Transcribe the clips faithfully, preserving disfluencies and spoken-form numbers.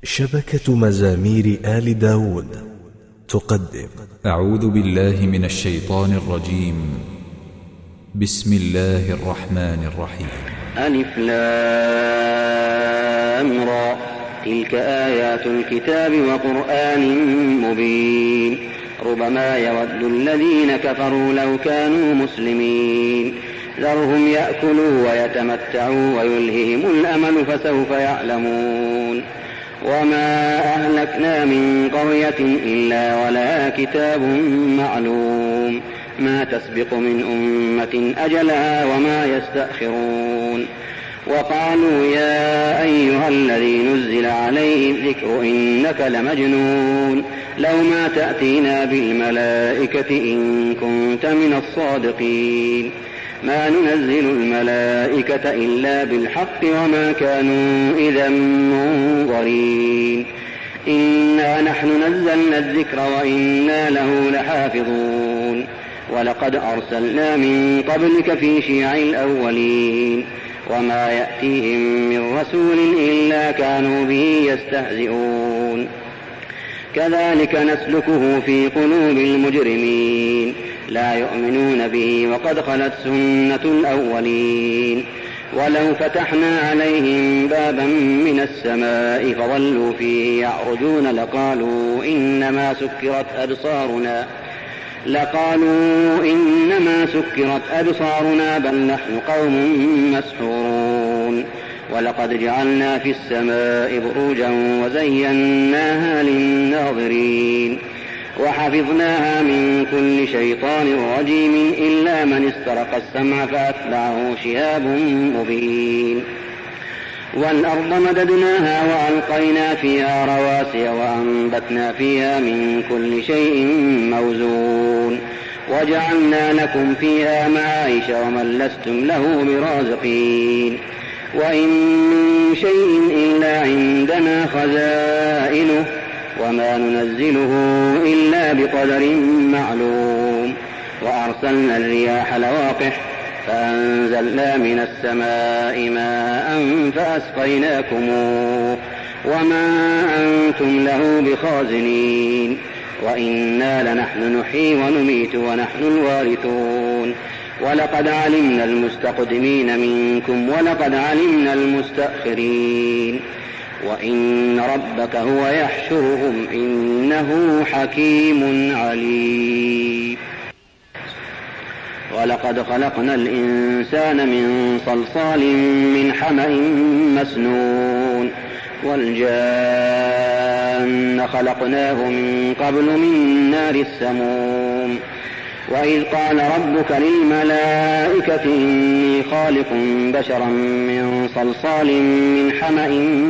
شبكة مزامير آل داود تقدم. أعوذ بالله من الشيطان الرجيم. بسم الله الرحمن الرحيم. ألف لام را، تلك آيات الكتاب وقرآن مبين. ربما يود الذين كفروا لو كانوا مسلمين. ذرهم يأكلوا ويتمتعوا ويلههم الأمل فسوف يعلمون. وما أهلكنا من قرية إلا ولها كتاب معلوم، ما تسبق من أمة أجلها وما يستأخرون. وقالوا يا أيها الذي نزل عليه الذكر إنك لمجنون، لو ما تأتينا بالملائكة إن كنت من الصادقين. ما ننزل الملائكة إلا بالحق وما كانوا إذا منظرين. إنا نحن نزلنا الذكر وإنا له لحافظون. ولقد أرسلنا من قبلك في شيع الأولين، وما يأتيهم من رسول إلا كانوا به يستهزئون. كذلك نسلكه في قلوب المجرمين، لا يؤمنون به وقد خلت سنة الأولين. ولو فتحنا عليهم بابا من السماء فظلوا فيه يعرجون لقالوا إنما سكرت أبصارنا لقالوا إنما سكرت أبصارنا بل نحن قوم مسحورون. ولقد جعلنا في السماء بروجا وزيناها للناظرين، وحفظناها من كل شيطان رجيم إلا من استرق السمع فأتبعه شهاب مبين. والأرض مددناها وألقينا فيها رواسي وأنبتنا فيها من كل شيء موزون. وجعلنا لكم فيها معايش ومن لستم له برازقين. وإن من شيء إلا عندنا خزائنه وما ننزله إلا بقدر معلوم. وأرسلنا الرياح لواقح فأنزلنا من السماء ماء فأسقيناكموه وما أنتم له بخازنين. وإنا لنحن نحيي ونميت ونحن الوارثون. ولقد علمنا المستقدمين منكم ولقد علمنا المستأخرين. وإن ربك هو يحشرهم إنه حكيم عليم. ولقد خلقنا الإنسان من صلصال من حمأ مسنون. والجان خلقناه من قبل من نار السموم. وإذ قال ربك للملائكة إني خالق بشرا من صلصال من حمأ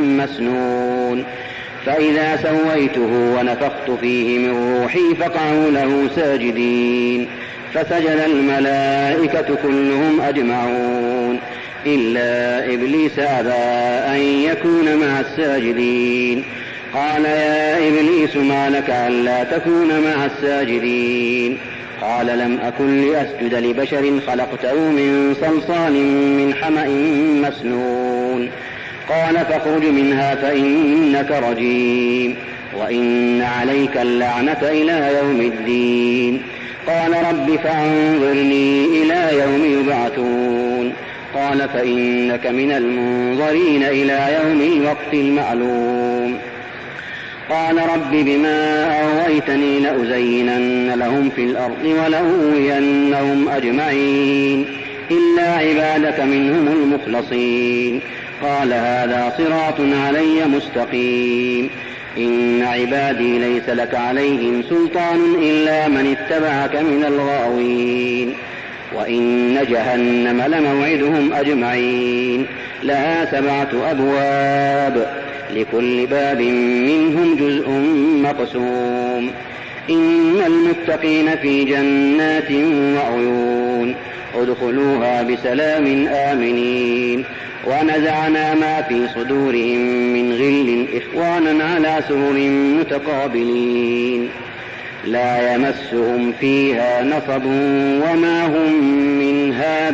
مسنون. فإذا سويته ونفخت فيه من روحي فقعوا له ساجدين. فسجد الملائكة كلهم أجمعون إلا إبليس أبى أن يكون مع الساجدين. قال يا إبليس ما لك ألا تكون مع الساجدين؟ قال لم أكن لأسجد لبشر خلقته من صلصال من حمأ مسنون. قال فاخرج منها فإنك رجيم وإن عليك اللعنة إلى يوم الدين. قال رب فأنظرني إلى يوم يبعثون. قال فإنك من المنظرين إلى يوم الوقت المعلوم. قال رب بما أغويتني لأزينن لهم في الأرض ولأغوينهم أجمعين إلا عبادك منهم المخلصين. قال هذا صراط علي مستقيم. إن عبادي ليس لك عليهم سلطان إلا من اتبعك من الغاوين. وإن جهنم لموعدهم أجمعين، لها سبعة أبواب لكل باب منهم جزء مقسوم. إن المتقين في جنات وعيون ادخلوها بسلام آمنين. ونزعنا ما في صدورهم من غل إخوانا على سرر متقابلين، لا يمسهم فيها نصب وما هم منها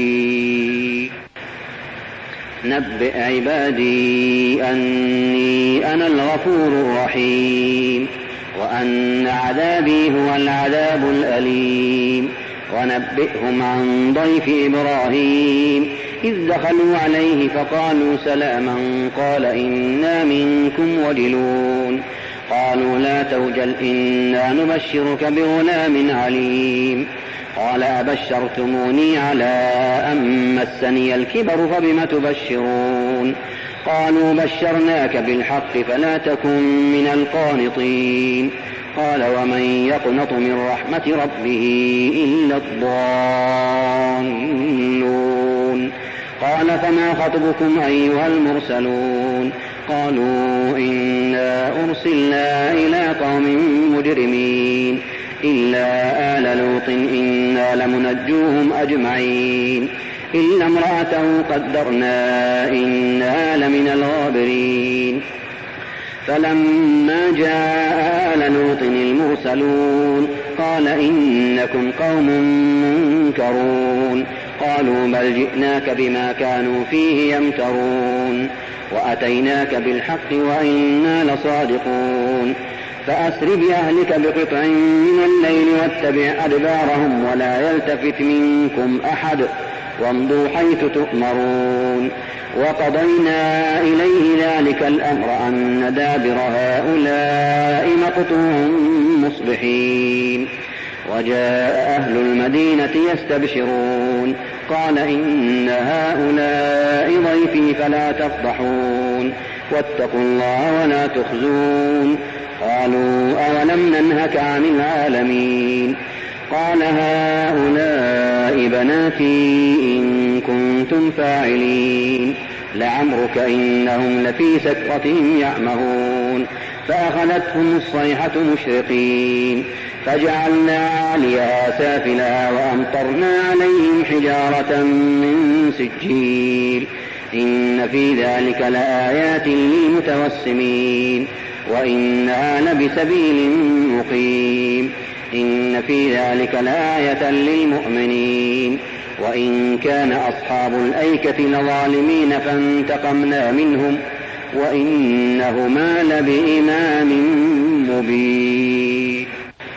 بمخرجين. نبئ عبادي أني وأنا الغفور الرحيم وأن عذابي هو العذاب الأليم. ونبئهم عن ضيف إبراهيم إذ دخلوا عليه فقالوا سلاما قال إنا منكم وجلون قالوا لا توجل إنا نبشرك بغلام عليم قال أبشرتموني على أن مسني الكبر فبم تبشرون قالوا بشرناك بالحق فلا تكن من القانطين قال ومن يقنط من رحمة ربه إلا الضالون قال فما خطبكم أيها المرسلون قالوا إنا أرسلنا إلى قوم مجرمين إلا آل لوط إنا لمنجوهم أجمعين إلا امرأته قدرنا إنها لمن الغابرين فلما جاء آل لوط المرسلون قال إنكم قوم منكرون قالوا بل جئناك بما كانوا فيه يمترون وأتيناك بالحق وإنا لصادقون فأسر بأهلك بقطع من الليل واتبع أدبارهم ولا يلتفت منكم أحد وامضوا حيث تؤمرون وقضينا إليه ذلك الأمر أن دابر هؤلاء مقطوع مصبحين وجاء أهل المدينة يستبشرون قال إن هؤلاء ضيفي فلا تفضحون واتقوا الله ولا تخزون قالوا أولم ننهك عن العالمين قال هؤلاء بناتي إن كنتم فاعلين لعمرك إنهم لفي سكرتهم يعمهون فأخذتهم الصيحة مشرقين فجعلنا عاليها سافلها وأمطرنا عليهم حجارة من سجيل إن في ذلك لآيات للمتوسمين وإنها لبسبيل مقيم إن في ذلك لآية للمؤمنين وإن كان أصحاب الأيكة لظالمين فانتقمنا منهم وإنهما لبإمام مبين.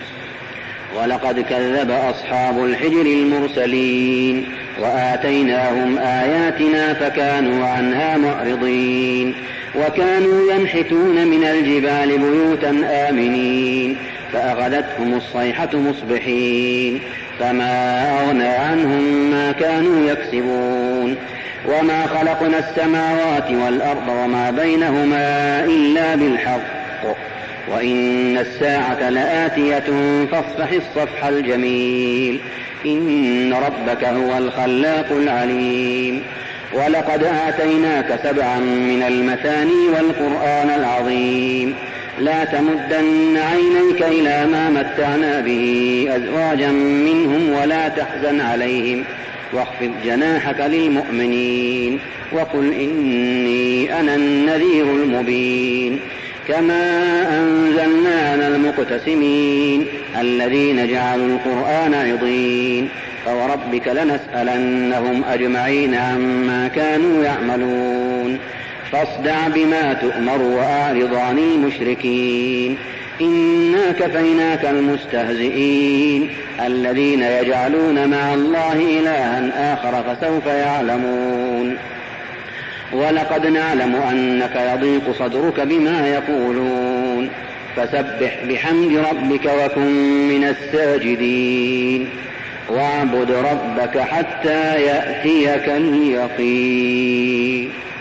ولقد كذب أصحاب الحجر المرسلين وآتيناهم آياتنا فكانوا عنها معرضين وكانوا ينحتون من الجبال بيوتا آمنين فأخذتهم الصيحة مصبحين فما أغنى عنهم ما كانوا يكسبون وما خلقنا السماوات والأرض وما بينهما إلا بالحق وإن الساعة لآتية فاصفح الصفح الجميل إن ربك هو الخلاق العليم. ولقد آتيناك سبعا من المثاني والقرآن العظيم لا تمدن عينيك إلى ما متعنا به أزواجا منهم ولا تحزن عليهم واخفض جناحك للمؤمنين وقل إني أنا النذير المبين. كما أنزلنا على المقتسمين الذين جعلوا القرآن عضين فوربك لنسألنهم أجمعين عما كانوا يعملون فاصدع بما تؤمر وأعرض عن المشركين إنا كفيناك المستهزئين الذين يجعلون مع الله إلها آخر فسوف يعلمون. ولقد نعلم أنك يضيق صدرك بما يقولون فسبح بحمد ربك وكن من الساجدين واعبد ربك حتى يأتيك اليقين.